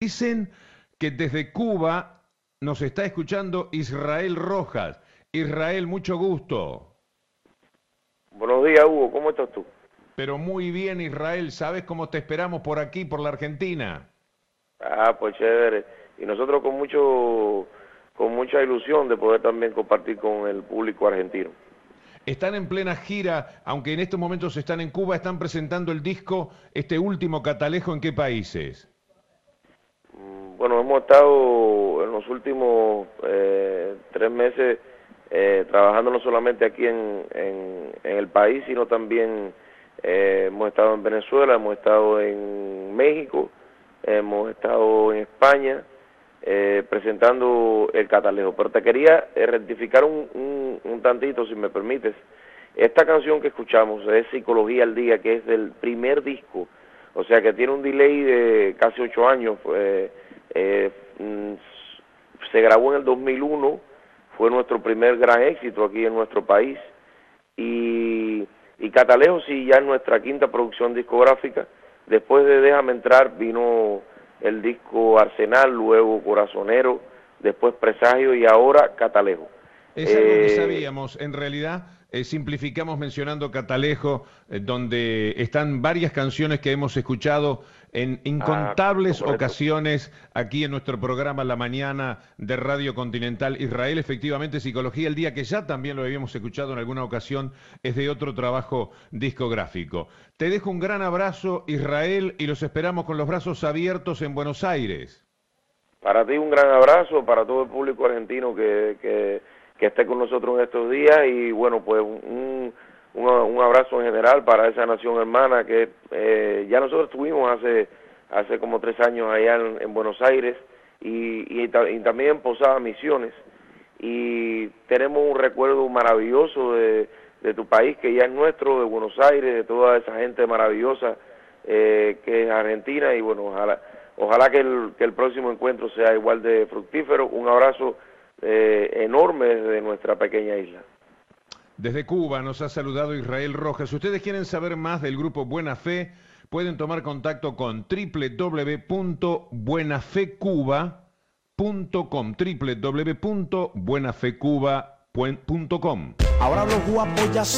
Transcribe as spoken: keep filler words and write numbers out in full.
Dicen que desde Cuba nos está escuchando Israel Rojas. Israel, mucho gusto. Buenos días, Hugo. ¿Cómo estás tú? Pero muy bien, Israel. ¿Sabes cómo te esperamos por aquí, por la Argentina? Ah, pues chévere. Y nosotros con mucho, con mucha ilusión de poder también compartir con el público argentino. Están en plena gira, aunque en estos momentos están en Cuba, están presentando el disco, este último Catalejo, ¿en qué países? Mm, Bueno, hemos estado en los últimos eh, tres meses eh, trabajando no solamente aquí en, en, en el país, sino también eh, hemos estado en Venezuela, hemos estado en México, hemos estado en España eh, presentando el Catalejo. Pero te quería eh, rectificar un, un, un tantito, si me permites. Esta canción que escuchamos es Psicología al Día, que es del primer disco, o sea que tiene un delay de casi ocho años. Eh, eh, mm, se grabó en el dos mil uno, fue nuestro primer gran éxito aquí en nuestro país, y, y Catalejo sí ya es nuestra quinta producción discográfica. Después de Déjame Entrar vino el disco Arsenal, luego Corazonero, después Presagio y ahora Catalejo. Es algo que Eh, sabíamos, en realidad eh, simplificamos mencionando Catalejo, eh, donde están varias canciones que hemos escuchado en ah, correcto, incontables correcto. ocasiones aquí en nuestro programa La Mañana de Radio Continental Israel. Efectivamente, Psicología el Día, que ya también lo habíamos escuchado en alguna ocasión, es de otro trabajo discográfico. Te dejo un gran abrazo, Israel, y los esperamos con los brazos abiertos en Buenos Aires. Para ti un gran abrazo, para todo el público argentino que, que, que esté con nosotros en estos días, y bueno, pues un, un, un abrazo en general para esa nación hermana que eh, ya nosotros estuvimos hace hace como tres años allá en, en Buenos Aires y, y, y también en Posada Misiones, y tenemos un recuerdo maravilloso de, de tu país que ya es nuestro, de Buenos Aires, de toda esa gente maravillosa eh, que es Argentina, y bueno, ojalá Ojalá que el, que el próximo encuentro sea igual de fructífero. Un abrazo eh, enorme desde nuestra pequeña isla. Desde Cuba nos ha saludado Israel Rojas. Si ustedes quieren saber más del grupo Buena Fe, pueden tomar contacto con w w w punto buena fe cuba punto com, w w w punto buena fe cuba punto com. Ahora los guapos ya